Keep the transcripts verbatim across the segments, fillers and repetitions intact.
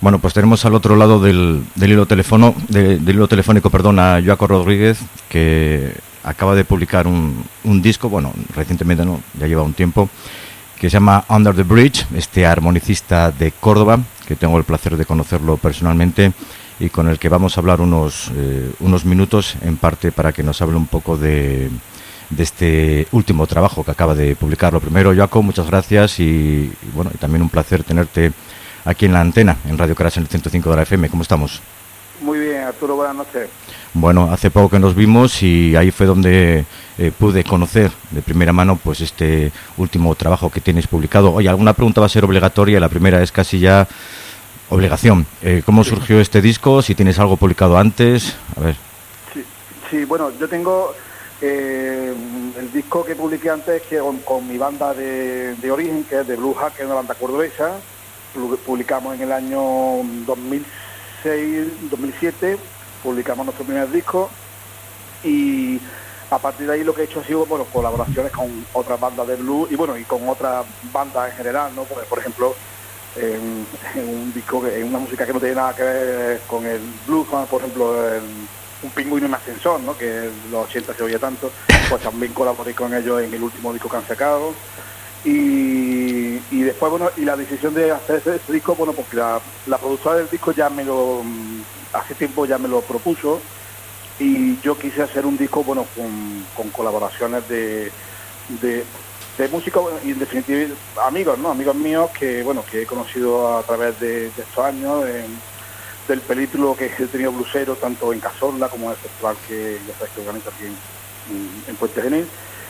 Bueno, pues tenemos al otro lado del, del hilo teléfono, de, del hilo telefónico, perdón, a Joaco Rodríguez, que acaba de publicar un, un disco, bueno, recientemente no, ya lleva un tiempo, que se llama Under the Bridge, este armonicista de Córdoba, que tengo el placer de conocerlo personalmente y con el que vamos a hablar unos, eh, unos minutos, en parte para que nos hable un poco de, de este último trabajo que acaba de publicar. Lo primero, Joaco, muchas gracias y, y bueno, y también un placer tenerte aquí en la antena, en Radio Crash, en el ciento cinco de la F M. ¿Cómo estamos? Muy bien, Arturo, buenas noches. Bueno, hace poco que nos vimos y ahí fue donde eh, pude conocer de primera mano pues este último trabajo que tienes publicado. Oye, alguna pregunta va a ser obligatoria, la primera es casi ya obligación. Eh, ¿Cómo surgió este disco? Si tienes algo publicado antes, a ver. Sí, sí bueno, yo tengo eh, el disco que publiqué antes que con, con mi banda de, de origen, que es de Blue Hack, que es una banda cordobesa. Publicamos en el año dos mil seis, dos mil siete, publicamos nuestro primer disco y a partir de ahí lo que he hecho ha sido, bueno, colaboraciones con otras bandas de blues y bueno, y con otras bandas en general, ¿no? Por, por ejemplo, en, en un disco, en una música que no tiene nada que ver con el blues, como por ejemplo el, un pingüino y un ascensor, ¿no? Que en los ochenta se oía tanto, pues también colaboré con ellos en el último disco que han sacado. Y, y después, bueno, y la decisión de hacer ese, ese disco, bueno, porque la, la productora del disco ya me lo, hace tiempo ya me lo propuso y yo quise hacer un disco, bueno, con, con colaboraciones de, de, de músicos y en definitiva amigos, ¿no? Amigos míos que, bueno, que he conocido a través de, de estos años, de, del película que he tenido blusero, tanto en Cazorla como en el festival que ya sabes que organiza aquí en, en Puente Genil.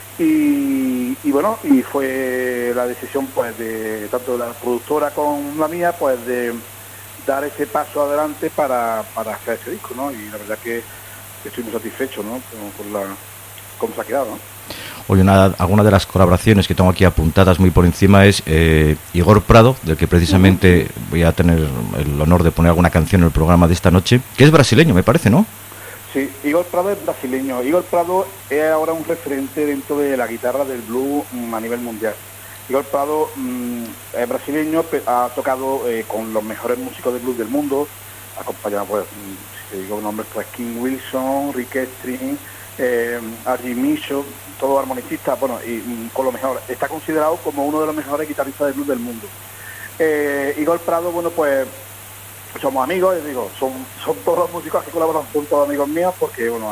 Y, y bueno, y fue la decisión pues de tanto de la productora con la mía pues de dar ese paso adelante para, para hacer ese disco, ¿no? Y la verdad que estoy muy satisfecho, ¿no? Con, con la cómo se ha quedado, ¿no? Oye, una, alguna de las colaboraciones que tengo aquí apuntadas muy por encima es eh, Igor Prado, del que precisamente uh-huh. voy a tener el honor de poner alguna canción en el programa de esta noche, que es brasileño, me parece, ¿no? Sí, Igor Prado es brasileño. Igor Prado es ahora un referente dentro de la guitarra del blues a nivel mundial. Igor Prado mmm, es brasileño, ha tocado eh, con los mejores músicos de blues del mundo, acompañado, pues, si te digo nombres, pues King Wilson, Rick String, eh, Archie Michaud, todos armonicistas, bueno, y mm, con lo mejor. Está considerado como uno de los mejores guitarristas de blues del mundo. Eh, Igor Prado, bueno, pues somos amigos, digo, son, son todos los músicos que colaboran, son todos amigos míos, porque bueno,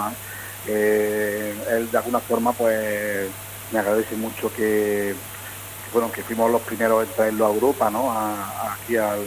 eh, él de alguna forma pues me agradece mucho que, que bueno, que fuimos los primeros en traerlo a Europa, ¿no? A, a, aquí al,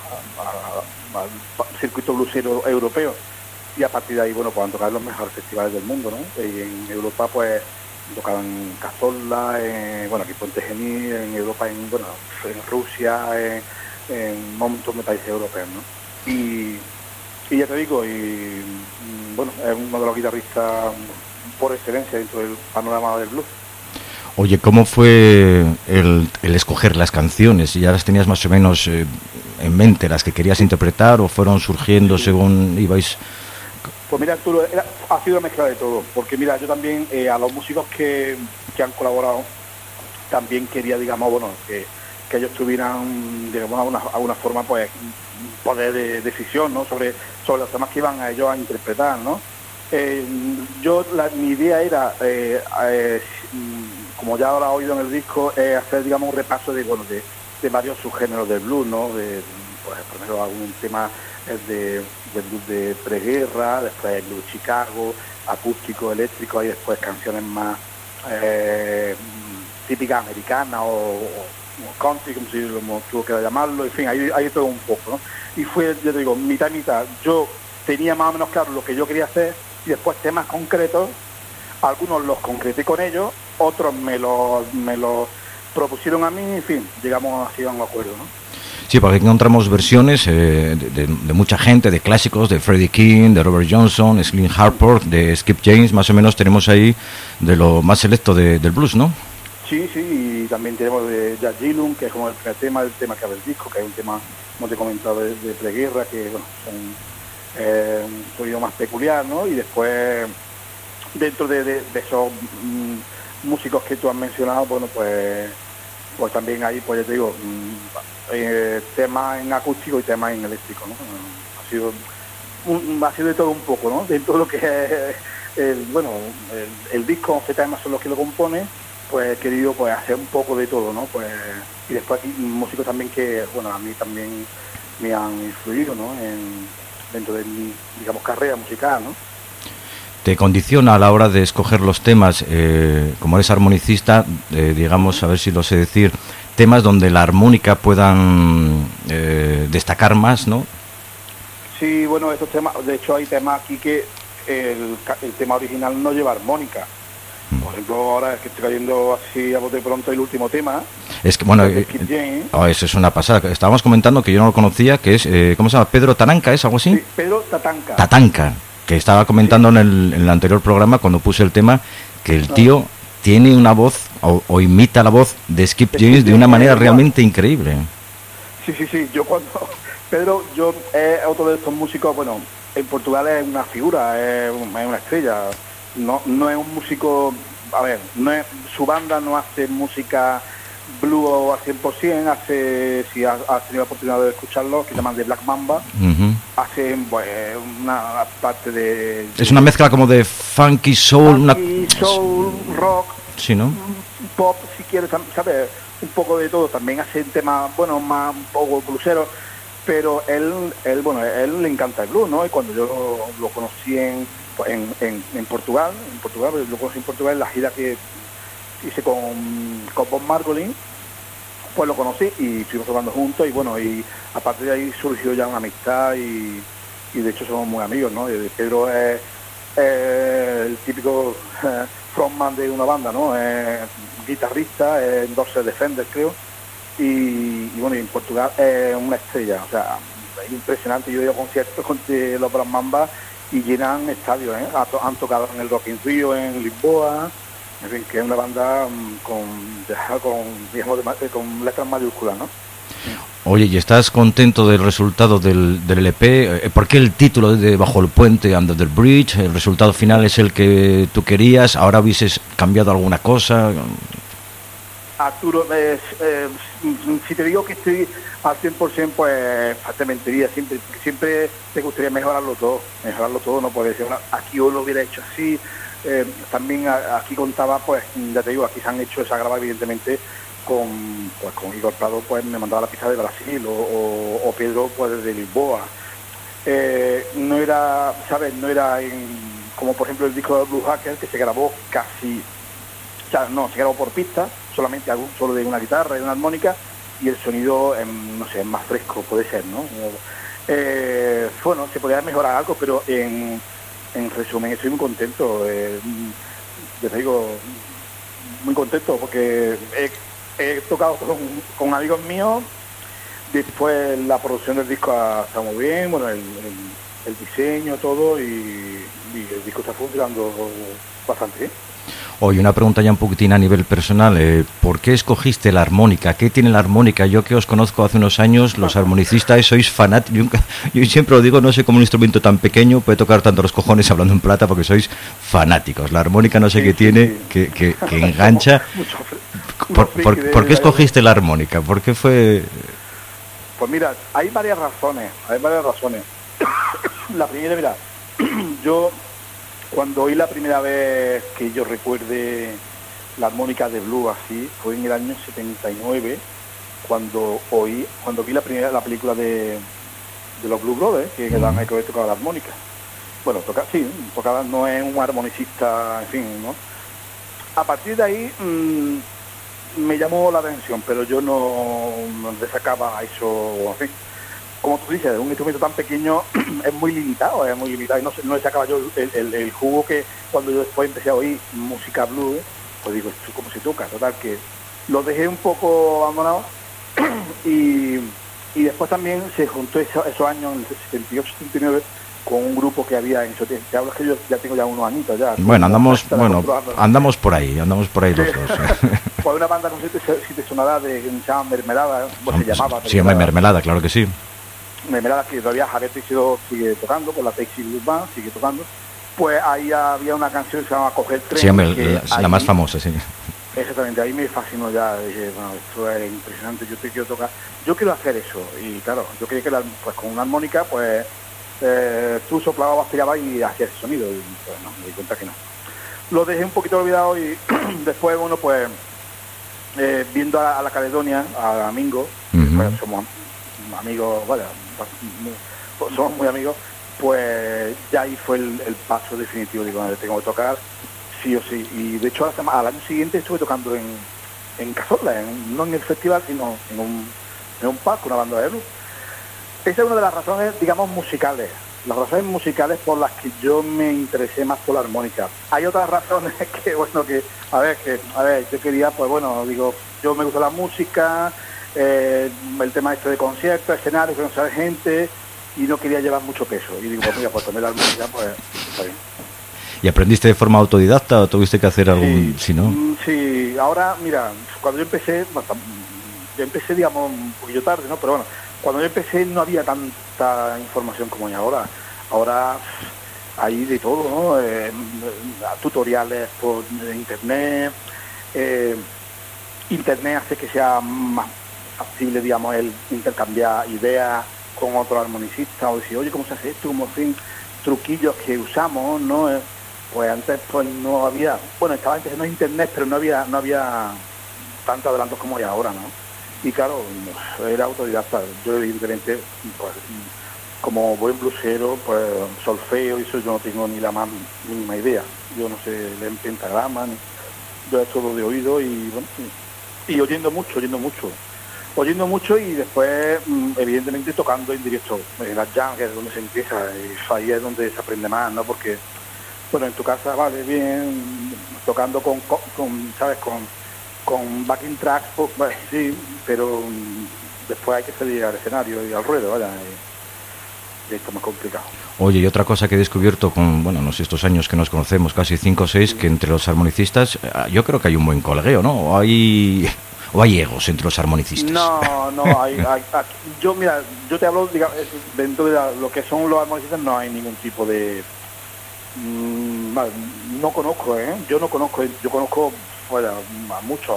a, a, al circuito blusero europeo, y a partir de ahí, bueno, pues han tocado los mejores festivales del mundo, ¿no? Y en Europa pues tocaban en Cazorla, en, bueno, aquí Puente Genil, en Europa, en, bueno, en Rusia, en, en un montón de países europeos, ¿no? Y, y ya te digo, y bueno, es uno de los guitarristas por excelencia dentro del panorama del blues. Oye, ¿cómo fue el, el escoger las canciones? ¿Ya las tenías más o menos eh, en mente, las que querías interpretar, o fueron surgiendo según ibais? Pues mira, Arturo, era, ha sido una mezcla de todo, porque mira, yo también eh, a los músicos que, que han colaborado, también quería, digamos, bueno, que, que ellos tuvieran, digamos, alguna, alguna forma, pues, poder de decisión, ¿no? sobre sobre los temas que iban a ellos a interpretar, ¿no? Eh, yo la, mi idea era eh, eh, como ya ahora he oído en el disco, eh, hacer, digamos, un repaso de bueno de, de varios subgéneros del blues, ¿no? De, pues, por ejemplo, algún tema de, de blues de preguerra, después el blues Chicago, acústico, eléctrico, y después canciones más eh, típicas americanas o, o country, como, si, como tú quieras llamarlo, en fin, ahí, ahí todo un poco, ¿no? Y fue, yo te digo, mitad y mitad. Yo tenía más o menos claro lo que yo quería hacer y después temas concretos, algunos los concreté con ellos, otros me los me los propusieron a mí, en fin, llegamos así a un acuerdo, ¿no? Sí, porque encontramos versiones eh, de, de, de mucha gente, de clásicos, de Freddie King, de Robert Johnson, Slim Harper, de Skip James, más o menos tenemos ahí de lo más selecto de, del blues, ¿no? Sí, sí, y también tenemos de Jack Gillum, que es como el primer tema, el tema que abre el disco, que es un tema, como te he comentado, de, de preguerra, que bueno, son eh, un sonido más peculiar, ¿no? Y después, dentro de, de, de esos mm, músicos que tú has mencionado, bueno, pues pues también ahí, pues ya te digo, eh, temas en acústico y temas en eléctrico, ¿no? Ha sido, un, ha sido de todo un poco, ¿no? De todo lo que es, el, bueno, el, el disco, once temas son los que lo componen, pues he querido pues hacer un poco de todo, ¿no? Pues, y después aquí músicos también que, bueno, a mí también me han influido, ¿no? En, dentro de mi, digamos, carrera musical, ¿no? ¿Te condiciona a la hora de escoger los temas, eh, como eres armonicista, eh, digamos, a ver si lo sé decir, temas donde la armónica puedan eh, destacar más, ¿no? Sí, bueno, estos temas, de hecho hay temas aquí que el, el tema original no lleva armónica. Por ejemplo, ahora es que estoy cayendo así a bote pronto el último tema. Es que, bueno, eh, James, oh, eso es una pasada. Estábamos comentando que yo no lo conocía, que es, eh, ¿cómo se llama? Pedro Tatanka, ¿es algo así? Sí, Pedro Tatanka. Tatanka. Que estaba comentando sí. en, el, en el anterior programa, cuando puse el tema, que el tío no. tiene una voz, o, o imita la voz de Skip James de una manera realmente increíble. Sí, sí, sí, yo cuando... Pedro, yo es otro de estos músicos, bueno, en Portugal es una figura, es, es una estrella, no, no es un músico, a ver, no es, su banda no hace música blue al cien por ciento, hace, si has, has tenido la oportunidad de escucharlo, que se llaman The Black Mamba, uh-huh. hacen pues, una parte de, de... Es una mezcla como de funky soul... Funky, una... soul, rock, sí, ¿no? Pop, si quieres, ¿sabes? Un poco de todo, también hacen temas, bueno, más un poco blueseros, pero él, él, bueno, a él le encanta el blues, ¿no? Y cuando yo lo, lo conocí en, en, en, en Portugal, en Portugal, lo conocí en Portugal en la gira que hice con, con Bob Margolin, pues lo conocí y estuvimos tocando juntos y bueno, y a partir de ahí surgió ya una amistad y, y de hecho somos muy amigos, ¿no? Y Pedro es, es el típico eh, frontman de una banda, ¿no? Es guitarrista, es Endorser Defender, creo, y, y bueno, y en Portugal es una estrella, o sea, es impresionante. Yo he ido a conciertos con los Black Mamba y llenan estadios, ¿eh? Han tocado en el Rock in Rio, en Lisboa. En fin, que es una banda con, con, digamos, con letras mayúsculas, ¿no? Oye, ¿y estás contento del resultado del, del L P? ¿Por qué el título de Bajo el Puente, Under the Bridge? ¿El resultado final es el que tú querías? ¿Ahora hubieses cambiado alguna cosa? Arturo, eh, eh, si te digo que estoy al cien por ciento, pues te mentiría. Siempre, siempre te gustaría mejorarlo todo. Mejorarlo todo, no puede ser. Aquí yo lo hubiera hecho así. Eh, también a, aquí contaba, pues ya te digo, aquí se han hecho esa grava evidentemente con, pues, con Igor Prado, pues me mandaba la pista de Brasil, o, o, o Pedro, pues desde Lisboa. Eh, no era, ¿sabes? No era en, como por ejemplo el disco de Blue Hacker, que se grabó casi, o sea, no, se grabó por pista, solamente algún solo de una guitarra y una armónica, y el sonido, eh, no sé, más fresco puede ser, ¿no? Eh, bueno, se podría mejorar algo, pero en En resumen, estoy muy contento, eh, les digo, muy contento porque he, he tocado con, con amigos míos, después la producción del disco ha estado muy bien, bueno, el, el, el diseño, todo, y, y el disco está funcionando bastante bien. Oye, una pregunta ya un poquitín a nivel personal, eh, ¿por qué escogiste la armónica? ¿Qué tiene la armónica? Yo que os conozco hace unos años, los armonicistas sois fanáticos, yo, yo siempre lo digo, no sé cómo un instrumento tan pequeño puede tocar tanto los cojones hablando en plata, porque sois fanáticos. La armónica no sé sí, qué sí, tiene, sí. Que, que, que engancha. ¿Por, por, ¿Por qué escogiste la armónica? ¿Por qué fue...? Pues mira, hay varias razones, hay varias razones. La primera, mira, yo... Cuando oí la primera vez que yo recuerde la armónica de blues así, fue en el año setenta y nueve, cuando oí, cuando vi la primera la película de, de los Blues Brothers, que Dan Aykroyd tocaba la armónica. Bueno, toca, sí, tocaba, no es un armonicista, en fin, ¿no? A partir de ahí mmm, me llamó la atención, pero yo no, no le sacaba eso, en fin. Como tú dices, un instrumento tan pequeño es muy limitado, es muy limitado y no, no le sacaba yo el, el, el jugo que cuando yo después empecé a oír música blues, pues digo, esto cómo se toca, total, que lo dejé un poco abandonado y, y después también se juntó eso, esos años, en el setenta y ocho setenta y nueve, con un grupo que había en eso, te hablo que yo ya tengo ya unos añitos ya. Bueno, andamos, bueno, andamos por ahí, andamos por ahí los sí. dos. Pues una banda, no sé si te sonará, de, que se llama Mermelada, pues se llamaba. Sí, Mermelada. Mermelada, claro que sí. Mermelada, que todavía Javier Teixeiro sigue tocando, con la Taxi Blues Band sigue tocando. Pues ahí había una canción que se llama Coger Tren. Sí, hombre, que la, la más famosa, sí. Exactamente, ahí me fascinó ya, dije, bueno, esto es impresionante, yo te quiero tocar, yo quiero hacer eso, y claro, yo quería que la, pues con una armónica, pues eh, tú soplabas, aspirabas y hacías ese sonido, y pues no, me di cuenta que no. Lo dejé un poquito olvidado y después, bueno, pues eh, viendo a, a la Caledonia, a Mingo, uh-huh. que pues, somos amigos, vaya, pues, somos muy amigos, pues ya ahí fue el, el paso definitivo, digo, no, tengo que tocar sí o sí, y de hecho al, al año siguiente estuve tocando en, en Cazorla, en, no en el festival, sino en un, en un parque, una banda de luz. Esa es una de las razones, digamos, musicales, las razones musicales por las que yo me interesé más por la armónica. Hay otras razones que, bueno, que, a ver, que, a ver, yo quería, pues bueno, digo, yo me gusta la música, eh, el tema este de conciertos, escenarios, conocer gente, y no quería llevar mucho peso. Y digo, pues mira, pues tomé la armónica, pues está bien. ¿Y aprendiste de forma autodidacta o tuviste que hacer algún...? Sí, ¿sí, no? Sí, ahora, mira, cuando yo empecé, bueno, yo empecé, digamos, un poquillo tarde, ¿no? Pero bueno, cuando yo empecé no había tanta información como hay ahora. Ahora hay de todo, ¿no? Eh, tutoriales por internet, eh, internet hace que sea más factible, digamos, el intercambiar ideas con otros armonicistas o decir, oye, ¿cómo se hace esto? Como, en fin, truquillos que usamos, ¿no? Eh, Pues antes pues no había, bueno, estaba empezando internet, pero no había no había tantos adelantos como hay ahora, ¿no? Y claro, era autodidacta. Yo evidentemente, pues, como buen blusero, pues solfeo y eso yo no tengo ni la más mínima idea. Yo no sé leer pentagrama, ni, yo es todo de oído y bueno, y, y oyendo mucho, oyendo mucho. Oyendo mucho y después, evidentemente, tocando en directo. En la jam, que es donde se empieza, y ahí es donde se aprende más, ¿no? Porque bueno, en tu casa vale bien, tocando con, con, con ¿sabes? Con, con backing tracks, pues, bueno, sí, pero después hay que salir al escenario y al ruedo, ¿vale? Y, y esto es más complicado. Oye, y otra cosa que he descubierto con, bueno, no sé, estos años que nos conocemos, casi cinco o seis, que entre los armonicistas, yo creo que hay un buen colegueo, ¿no? O hay... ¿O hay egos entre los armonicistas? No, no, hay, hay, hay, yo, mira, yo te hablo, digamos, dentro de la, lo que son los armonicistas no hay ningún tipo de... Mm, no conozco, ¿eh? Yo no conozco, yo conozco bueno, a muchos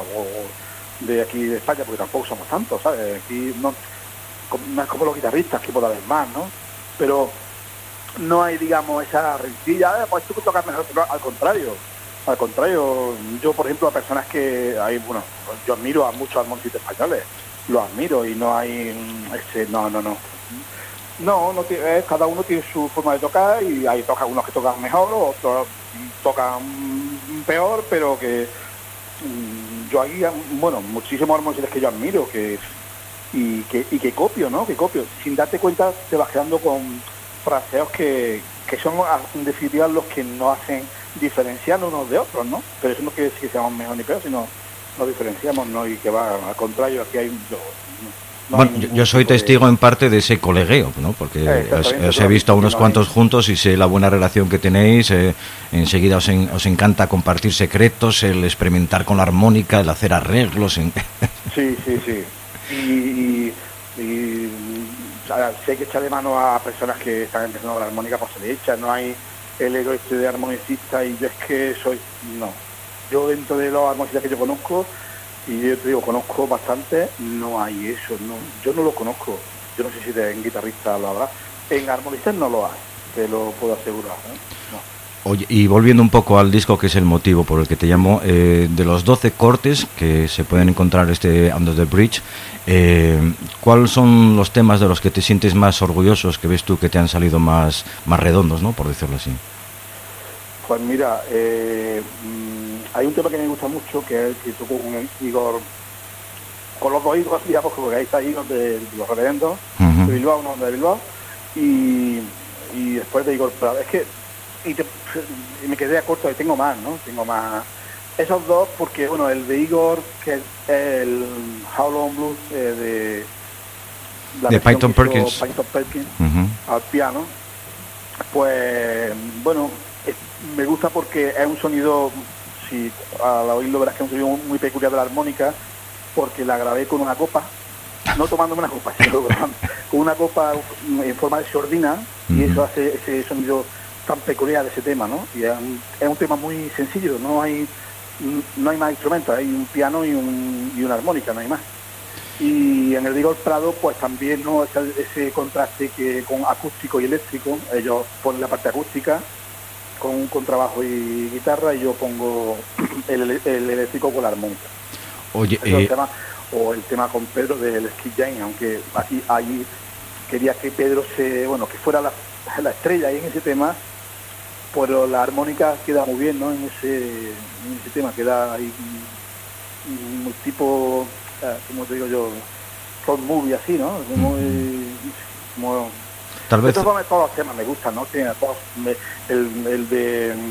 de aquí de España, porque tampoco somos tantos, ¿sabes? Aquí no, no es como los guitarristas, que puede haber más, ¿no? Pero no hay, digamos, esa rencilla, eh, pues tú que tocas mejor, pero al contrario, al contrario, yo, por ejemplo, a personas que hay, bueno, yo admiro a muchos armonicistas españoles, los admiro y no hay, ese, no, no, no. No, no tiene, cada uno tiene su forma de tocar y hay toca unos que tocan mejor, otros tocan peor, pero que mmm, yo aquí, bueno, muchísimos armonistas que yo admiro que y que y que copio, ¿no? Que copio. Sin darte cuenta te vas quedando con fraseos que, que son en definitiva los que nos hacen diferenciar unos de otros, ¿no? Pero eso no quiere decir que seamos mejor ni peor, sino nos diferenciamos, ¿no? Y que va, al contrario, aquí hay... Yo, No bueno, yo, yo soy testigo de... en parte de ese colegueo, ¿no? Porque eh, os, os he visto a unos cuantos juntos y sé la buena relación que tenéis. Eh, enseguida os, en, os encanta compartir secretos, el experimentar con la armónica, el hacer arreglos. En... Sí, sí, sí. Y, y, y o sea, si hay que echarle mano a personas que están empezando con la armónica, pues se le echa. No hay el ego este de armonicista y yo es que soy... No. Yo dentro de los armonicistas que yo conozco... Y yo te digo, conozco bastante, no hay eso, no, yo no lo conozco. Yo no sé si de, en guitarrista lo habrá. En armonistas no lo hay, te lo puedo asegurar, ¿eh? No. Oye, y volviendo un poco al disco, que es el motivo por el que te llamo, eh, de los doce cortes que se pueden encontrar este Under the Bridge, eh, ¿cuáles son los temas de los que te sientes más orgullosos, que ves tú que te han salido más, más redondos, ¿no? Por decirlo así. Pues mira, eh, hay un tema que me gusta mucho, que es el que tocó con el Igor, con los dos Igor, digamos, porque ahí está Igor de, de los Reverendos, uh-huh. de Bilbao, uno de Bilbao, y, y después de Igor Prado. Es que y, te, y me quedé a corto, y tengo más, ¿no? Tengo más. Esos dos, porque, bueno, el de Igor, que es el How Long Blues eh, de... La de Peyton Perkins, Peyton Perkins uh-huh. al piano, pues, bueno... Me gusta porque es un sonido, si al oírlo verás que es un sonido muy peculiar de la armónica, porque la grabé con una copa, no tomándome una copa, sino con una copa en forma de sordina, uh-huh. y eso hace ese sonido tan peculiar de ese tema, ¿no? Y es un, es un tema muy sencillo, no hay no hay más instrumentos, hay un piano y, un, y una armónica, no hay más. Y en el Vigor Prado pues también no ese, ese contraste que con acústico y eléctrico, ellos ponen la parte acústica con un contrabajo y guitarra y yo pongo el, el eléctrico con la armónica. Oye, eh... el tema, o el tema con Pedro del Skid Jane, aunque aquí ahí quería que Pedro se, bueno, que fuera la, la estrella ahí en ese tema, pero la armónica queda muy bien, ¿no? En ese, en ese tema queda ahí un, un tipo, como te digo yo, road movie así, ¿no? Como, como tal vez todos los temas me gustan, ¿no? Tiene todos, me, el, el de eh,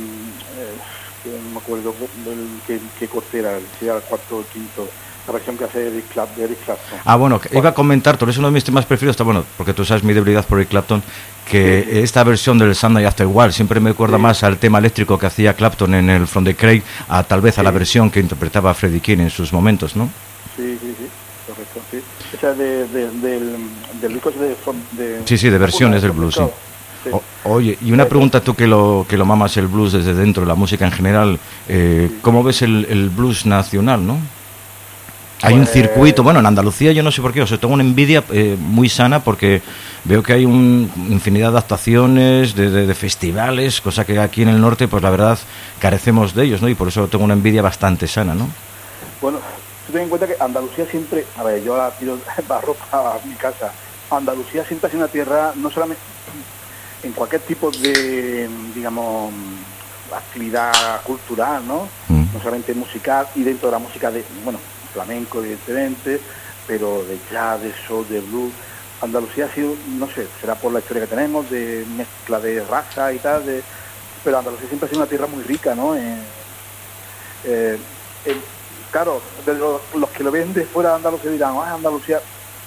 no me acuerdo el que, que corte era, si era el cuarto o el quinto, la versión que hace Eric Clapton, de Eric Clapton. Ah, bueno, bueno, iba a comentar, tú eres uno de mis temas preferidos, está bueno, porque tú sabes mi debilidad por Eric Clapton, que sí. Esta versión del Sunday After War siempre me recuerda sí. más al tema eléctrico que hacía Clapton en el From the Cradle, a tal vez a sí. la versión que interpretaba Freddie King en sus momentos, ¿no? Sí, sí, sí, correcto, sí. Esa es de, de, del, del disco de, de... Sí, sí, de versiones del blues, sí. Sí. O, oye, y una pregunta, tú que lo que lo mamas el blues desde dentro de la música en general, eh, sí. ¿cómo ves el, el blues nacional, no? Hay pues... un circuito, bueno, en Andalucía yo no sé por qué, o sea, tengo una envidia eh, muy sana porque veo que hay un, infinidad de actuaciones, de, de, de festivales, cosa que aquí en el norte, pues la verdad, carecemos de ellos, ¿no? Y por eso tengo una envidia bastante sana, ¿no? Bueno, tú ten en cuenta que Andalucía siempre, a ver, yo la tiro barro para mi casa, Andalucía siempre ha sido una tierra, no solamente en cualquier tipo de, digamos, actividad cultural, ¿no? Mm. No solamente musical, y dentro de la música de, bueno, flamenco evidentemente, pero de jazz, de soul, de blues. Andalucía ha sido, no sé, será por la historia que tenemos, de mezcla de raza y tal, de, pero Andalucía siempre ha sido una tierra muy rica, ¿no? Eh, eh, eh, claro, de los, los que lo ven de fuera de Andalucía dirán, ah, Andalucía,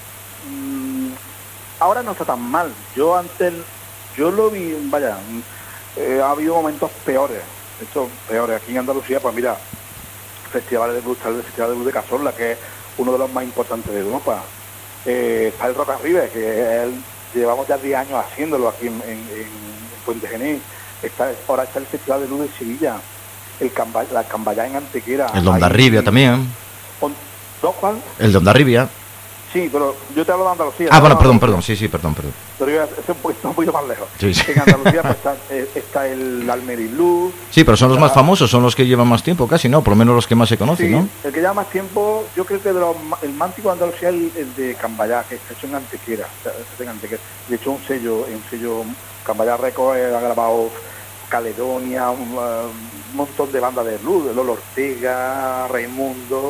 mmm, ahora no está tan mal. Yo antes, yo lo vi, vaya, eh, ha habido momentos peores, estos peores. Aquí en Andalucía, pues mira, festivales de blues, tal el Festival de Blues de Cazorla, que es uno de los más importantes de Europa. Eh, está el Rock Arriba, que él, llevamos ya diez años haciéndolo aquí en, en, en Puente Genil. Está, ahora está el Festival de Blues de Sevilla, el Camba, la Cambayá en Antequera. El de Ondarribia también. ¿Dos, Juan? El de Ondarribia. Sí, pero yo te hablo de Andalucía. Ah, bueno, perdón, perdón, sí, sí, perdón, perdón. Pero yo es un poquito, un poquito más lejos. Sí, sí. En Andalucía pues, está, está el Almería Blues. Sí, pero son los más famosos, son los que llevan más tiempo casi, ¿no? Por lo menos los que más se conocen, sí, ¿no? El que lleva más tiempo, yo creo que de los, el más antiguo de Andalucía es el, el de Cambayá, que está hecho en Antequera. En Antequera. De hecho, un sello, un sello Cambayá Records ha grabado Caledonia, un, un montón de bandas de blues, Lolo Ortega, Raimundo.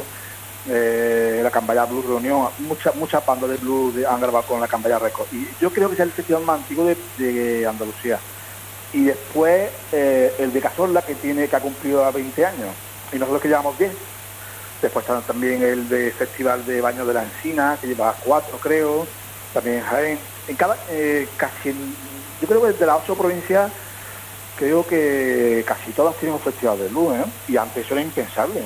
Eh, la Cambayá Blues Reunión, muchas muchas bandas de blues de, han grabado con la Cambayá Records, y yo creo que es el festival más antiguo de, de Andalucía. Y después eh, el de Cazorla, que tiene que ha cumplido veinte años, y nosotros que llevamos diez. Después está también el de Festival de Baño de la Encina, que lleva cuatro, creo. También en Jaén. En cada, eh, casi, en, yo creo que de las ocho provincias, creo que casi todas tienen un festival de blues, ¿eh? Y antes eso era impensable.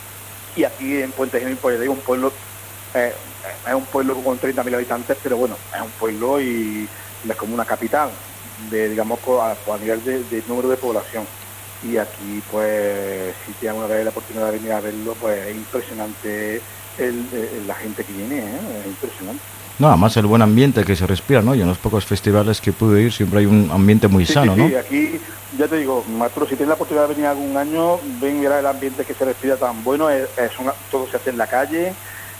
Y aquí en Puente Genil, pues digo, un pueblo, eh, es un pueblo con treinta mil habitantes, pero bueno, es un pueblo y es como una capital, de digamos, a, a nivel de, de número de población. Y aquí, pues, si tienen una vez la oportunidad de venir a verlo, pues es impresionante el, el, la gente que viene, ¿eh? Es impresionante. No, además el buen ambiente que se respira, ¿no? Y en los pocos festivales que pude ir siempre hay un ambiente muy sí, sano, sí, ¿no? Sí, aquí, ya te digo, Arturo, si tienes la oportunidad de venir algún año, ven y verás el ambiente que se respira tan bueno, es, es una, todo se hace en la calle,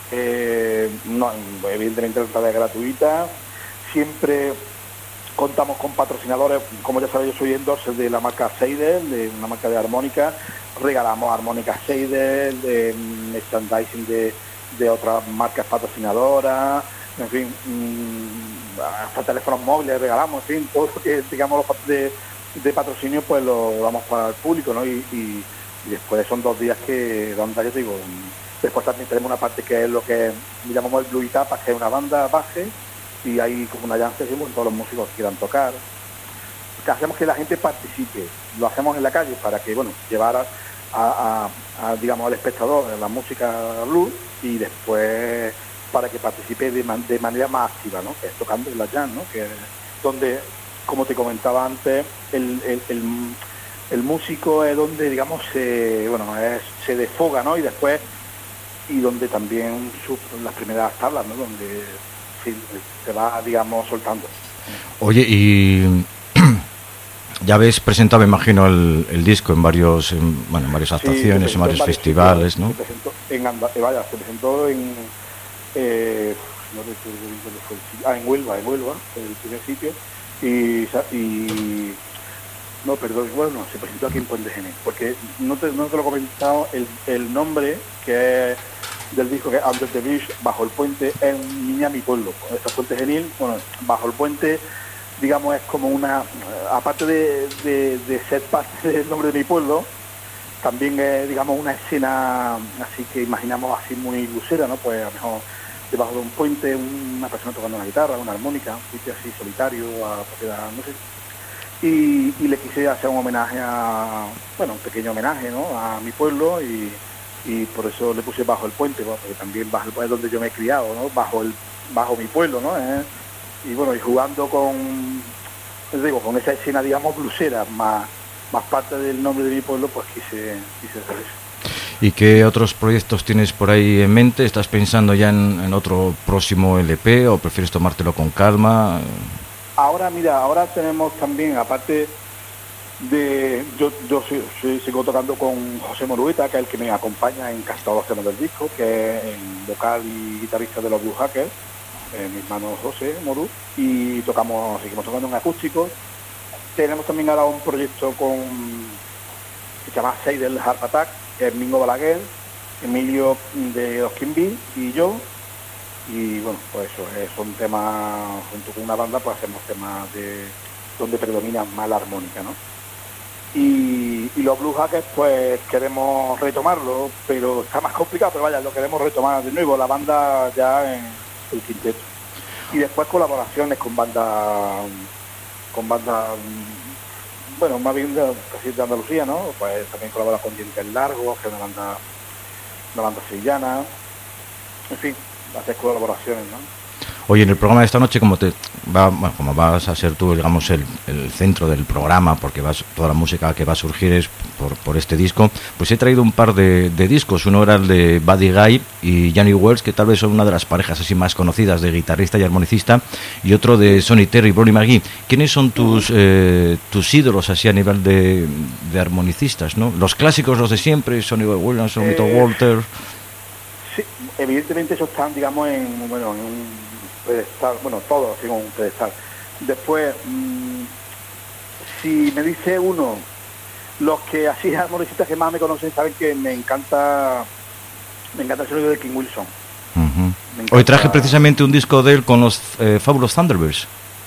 eh, no, evidentemente la entrada es gratuita, siempre contamos con patrocinadores, como ya sabéis, yo soy endorser de la marca Seidel, de una marca de armónica, regalamos armónicas Seidel, de merchandising de, de otras marcas patrocinadoras, en fin, mmm, hasta teléfonos móviles regalamos, en fin, todo lo que digamos de, de patrocinio pues lo damos para el público, ¿no? Y, y, y después son dos días que, donde yo te digo, después también tenemos una parte que es lo que llamamos el Blue Itapas, que es una banda base, y hay como una jam session con todos los músicos que quieran tocar. Que hacemos que la gente participe, lo hacemos en la calle para que, bueno, llevar a, a, a, a digamos, al espectador la música blues, y después para que participe de, man, de manera más activa, ¿no? Que es tocando en la jam, ¿no? Que es donde, como te comentaba antes, el, el, el, el músico es donde, digamos, se, bueno, es, se desfoga, ¿no? Y después, y donde también su, las primeras tablas, ¿no? Donde sí, se va, digamos, soltando. Oye, y ya habéis presentado, me imagino, el, el disco en varios, en, bueno, en varias actuaciones, sí, en varios en festivales, sitios, ¿no? Se presentó en Anda, eh, vaya, se presentó en, eh, no recuerdo bien dónde fue el sitio, ah, en Huelva, en Huelva, fue el primer sitio, y, y no, perdón, bueno, no, se presentó aquí en Puente Genil, porque no te, no te lo he comentado, el, el nombre que es del disco, que es Under the Bridge, Bajo el Puente, es un Niña Mi Pueblo. Esta Puente Genil, bueno, Bajo el Puente, digamos, es como una, aparte de, de, de ser parte del nombre de mi pueblo, también es, digamos, una escena así que imaginamos así muy lucera, ¿no? Pues a lo mejor debajo de un puente, una persona tocando una guitarra, una armónica, un sitio así solitario, a propiedad, no sé. Y, y le quise hacer un homenaje a, bueno, un pequeño homenaje, ¿no? A mi pueblo y, y por eso le puse Bajo el Puente, ¿no? Porque también bajo el puente es donde yo me he criado, ¿no? Bajo el, bajo mi pueblo, ¿no? Eh, y bueno, y jugando con, les digo, con esa escena, digamos, blusera, más, más parte del nombre de mi pueblo, pues quise, quise hacer eso. ¿Y qué otros proyectos tienes por ahí en mente? ¿Estás pensando ya en, en otro próximo L P o prefieres tomártelo con calma? Ahora, mira, ahora tenemos también, aparte de, yo, yo soy, soy, sigo tocando con José Morueta, que es el que me acompaña en casi todos los temas del disco, que es el vocal y guitarrista de los Blue Hackers, eh, mi hermano José Moru, y tocamos, seguimos tocando en acústico. Tenemos también ahora un proyecto con, que se llama Seidel Heart Attack, que es Mingo Balaguer, Emilio de los Kimby y yo. Y bueno, pues eso, son temas, junto con una banda, pues hacemos temas de donde predomina más la armónica, ¿no? Y, y los Blue Hackers, pues queremos retomarlo, pero está más complicado, pero vaya, lo queremos retomar de nuevo, la banda ya en el quinteto. Y después colaboraciones con bandas, con bandas, bueno, más bien de, casi de Andalucía, ¿no? Pues también colabora con Dientes Largos, que es una banda, una banda sevillana, en fin, hacer colaboraciones, ¿no? Oye, en el programa de esta noche, como te va, bueno, como vas a ser tú, digamos, el, el centro del programa, porque vas, toda la música que va a surgir es por, por este disco, pues he traído un par de, de discos. Uno era el de Buddy Guy y Johnny Wells, que tal vez son una de las parejas así más conocidas de guitarrista y armonicista, y otro de Sonny Terry y Brody McGee. ¿Quiénes son tus eh, tus ídolos así a nivel de, de armonicistas, no? Los clásicos, los de siempre, Sonny Williamson, eh, Mito Walter. Sí, evidentemente esos están, digamos, en, bueno, en un pedestal, bueno, todos en un pedestal. Después, mmm, si me dice uno, los que así armonicistas que más me conocen saben que me encanta, me encanta el sonido de King Wilson. Uh-huh. Encanta... Hoy traje precisamente un disco de él con los eh, Fabulous Thunderbirds.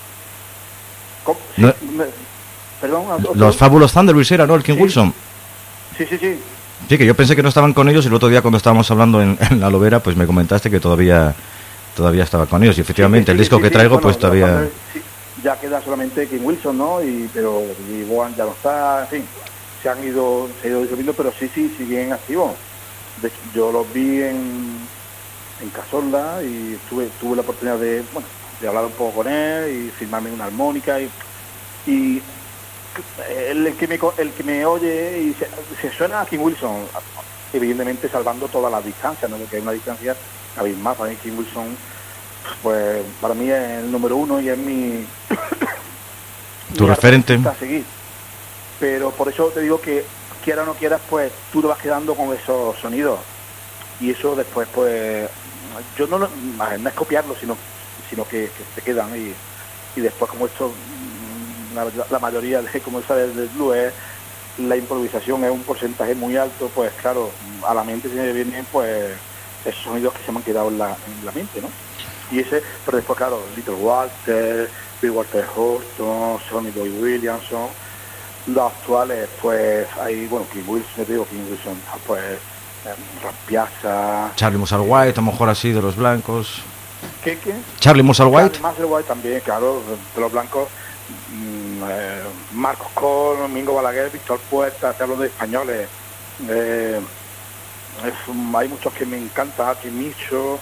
Sí, no, me, perdón, ¿otro? Los Fabulous Thunderbirds era, ¿no? El King sí. Wilson. Sí, sí, sí. Sí, que yo pensé que no estaban con ellos y el otro día cuando estábamos hablando en, en La Lobera, pues me comentaste que todavía todavía estaba con ellos y efectivamente sí, sí, el disco sí, que sí, traigo bueno, pues todavía... Padres, sí, ya queda solamente King Wilson, ¿no? Y, pero y Boan ya no está, en fin, se han ido, se han ido disolviendo, pero sí, sí, siguen activos. De hecho, yo los vi en, en Cazorla y tuve, tuve la oportunidad de, bueno, de hablar un poco con él y firmarme una armónica y... y el, el que me el que me oye y se, se suena a King Wilson, evidentemente salvando todas las distancias, ¿no? Porque hay una distancia abismal. Para mí King Wilson, pues para mí es el número uno y es mi tu mi referente a seguir. Pero por eso te digo que quiera o no quieras, pues tú te vas quedando con esos sonidos y eso después, pues yo no no, no es copiarlo, sino sino que, que te quedan y, y después como esto la, la mayoría de, como sabes, del blues es la improvisación, es un porcentaje muy alto, pues claro, a la mente se me vienen pues esos sonidos que se me han quedado en la, en la mente, ¿no? Y ese, pero después claro, Little Walter, Bill Walter Horton, Sonny Boy Williamson, los actuales, pues hay, bueno, King Wilson, te digo, King Wilson, pues eh, Raspiazza, Charlie Musselwhite, White, a lo mejor así, de los blancos. ¿Qué, qué? Charlie Musselwhite. Charlie Musselwhite también, claro, de los blancos. Eh, Marcos Cole, Domingo Balaguer, Víctor Puerta, te hablo de españoles. Eh, es, hay muchos que me encantan, Aki Micho,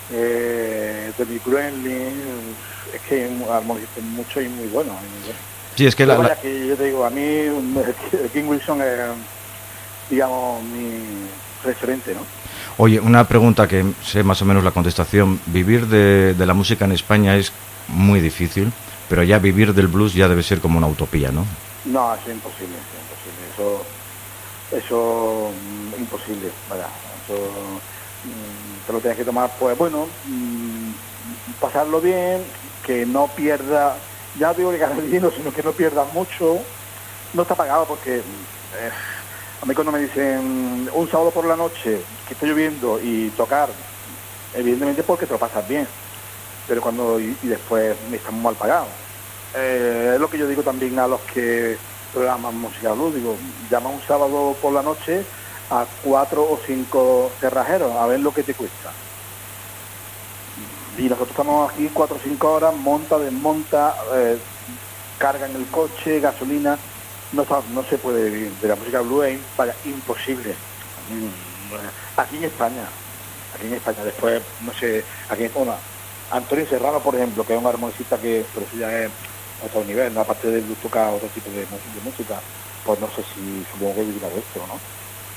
eh, David Gremlin, es que armonistas muchos y muy buenos. Sí, es que Pero la, vaya, la... que yo te digo, a mí King Wilson es, digamos, mi referente, ¿no? Oye, una pregunta que sé más o menos la contestación. Vivir de, de la música en España es muy difícil, pero ya vivir del blues ya debe ser como una utopía, ¿no? No, eso es imposible, eso es imposible. Eso, eso, mm, imposible, vaya. Eso mm, te lo tienes que tomar, pues bueno, mm, pasarlo bien, que no pierda, ya no digo que ganes dinero, sino que no pierdas mucho. No está pagado porque eh, a mí cuando me dicen un sábado por la noche que está lloviendo y tocar, evidentemente porque te lo pasas bien, pero cuando y, y después me están mal pagados. Eh, es lo que yo digo también a los que programan música blues, digo, llama un sábado por la noche a cuatro o cinco cerrajeros a ver lo que te cuesta. Y nosotros estamos aquí cuatro o cinco horas, monta, desmonta, eh, carga en el coche, gasolina, no, está, no se puede vivir de la música blues, es vaya, imposible. Aquí en España, aquí en España, después, no sé, aquí en España, Antonio Serrano, por ejemplo, que es un armonicista que, pero eso ya es otro nivel, ¿no? Aparte de tocar otro tipo de, de música, pues no sé si supongo que vivirá de esto, ¿no?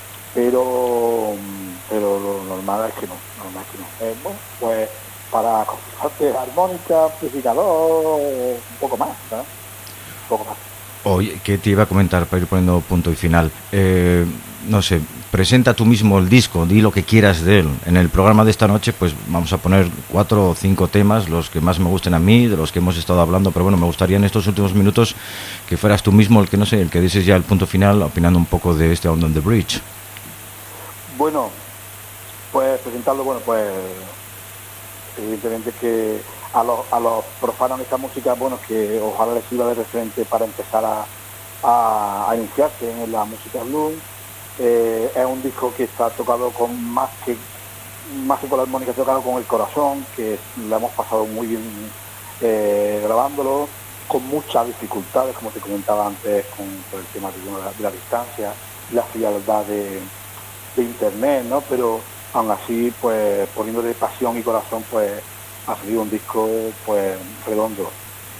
Pero pero lo normal es que no, normal es que no. Eh, bueno, pues para contratarte armónica, amplificador, un poco más, ¿sabes? Un poco más. Oye, ¿qué te iba a comentar para ir poniendo punto y final? Eh, no sé, presenta tú mismo el disco, di lo que quieras de él. En el programa de esta noche, pues vamos a poner cuatro o cinco temas, los que más me gusten a mí, de los que hemos estado hablando, pero bueno, me gustaría en estos últimos minutos que fueras tú mismo el que, no sé, el que dices ya el punto final, opinando un poco de este On the Bridge. Bueno, pues presentarlo, bueno, pues evidentemente que a los, a los profanos de esta música, bueno, que ojalá les sirva de referente para empezar a, a, a iniciarse en la música blues. Eh, es un disco que está tocado con más que más que con la armónica, tocado con el corazón, que lo hemos pasado muy bien eh, grabándolo, con muchas dificultades, como te comentaba antes, con, con el tema de, de, la, de la distancia, la frialdad de, de internet, ¿no? Pero aún así, pues poniéndole pasión y corazón, pues ha salido un disco pues redondo.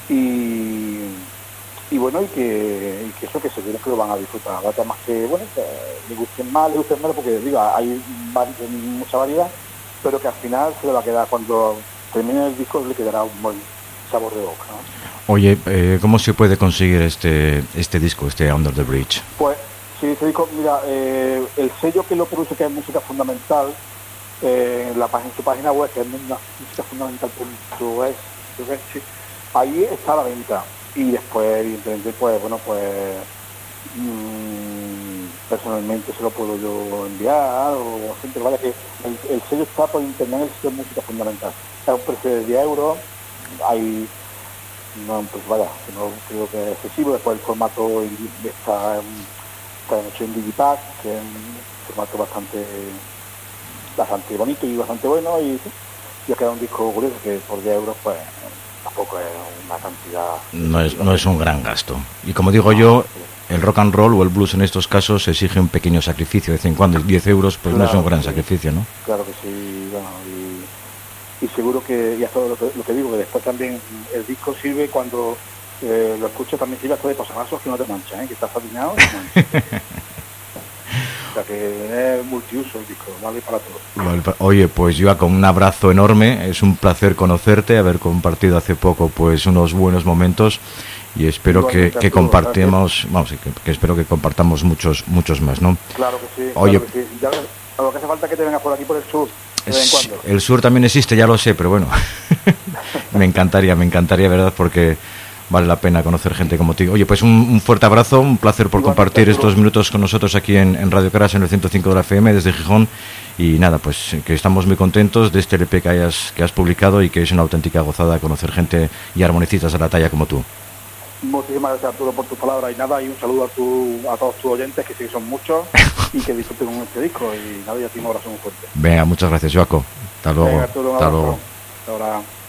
Y, y bueno, y que, y que eso que seguro que lo van a disfrutar. Va a más que, bueno, que le gusten más, le gusten menos, porque digo, hay mucha variedad, pero que al final se le va a quedar, cuando termine el disco, le quedará un buen sabor de boca, ¿no? Oye, eh, ¿cómo se puede conseguir este este disco, este Under the Bridge? Pues, sí, este disco, mira, eh, el sello que lo produce, que es Música Fundamental, eh, en, la, en su página web, que es música fundamental punto es, sí, ahí está a la venta. Y después, evidentemente, pues, bueno, pues mmm, personalmente se lo puedo yo enviar, o siempre, vaya, que el, el sello está por internet, el sello de Música Fundamental. Es un precio de diez euros, hay, no, pues vaya, que no creo que es excesivo. Después el formato está, está hecho en Digipack, que es un formato bastante bastante bonito y bastante bueno, y sí, ya queda un disco curioso que por diez euros pues tampoco es una cantidad. No es, no es un gran gasto. Y como digo yo, el rock and roll o el blues en estos casos exige un pequeño sacrificio de vez en cuando. diez euros pues claro, no es un gran sí, sacrificio, ¿no? Claro que sí, bueno, y, y seguro que, ya todo lo que, lo que digo, que después también el disco sirve cuando eh, lo escuchas, también sirve hasta de posavasos, que no te mancha, ¿eh? Que estás atinado y no mancha. O sea que es multiuso el disco, vale para todo. Vale, oye, pues yo con un abrazo enorme, es un placer conocerte, haber compartido hace poco pues unos buenos momentos, y espero que, que compartamos, vamos, que, que espero que compartamos muchos muchos más, ¿no? Claro que sí, oye, claro que sí. Ya, a lo que hace falta es que te vengas por aquí por el sur, de vez en cuando. El sur también existe, ya lo sé, pero bueno, me encantaría, me encantaría, ¿verdad? Porque vale la pena conocer gente como tú. Oye, pues un, un fuerte abrazo, un placer por compartir estos minutos con nosotros aquí en, en Radio Caras, en el ciento cinco de la F M, desde Gijón. Y nada, pues que estamos muy contentos de este L P que hayas, que has publicado, y que es una auténtica gozada conocer gente y armonicistas a la talla como tú. Muchísimas gracias, Arturo, por tus palabras, y nada, y un saludo a, tu, a todos tus oyentes, que sí que son muchos, y que disfruten con este disco, y nada, y a ti un abrazo muy fuerte. Venga, muchas gracias, Joaco. Hasta luego. Venga, Arturo, un Hasta luego. Hasta ahora.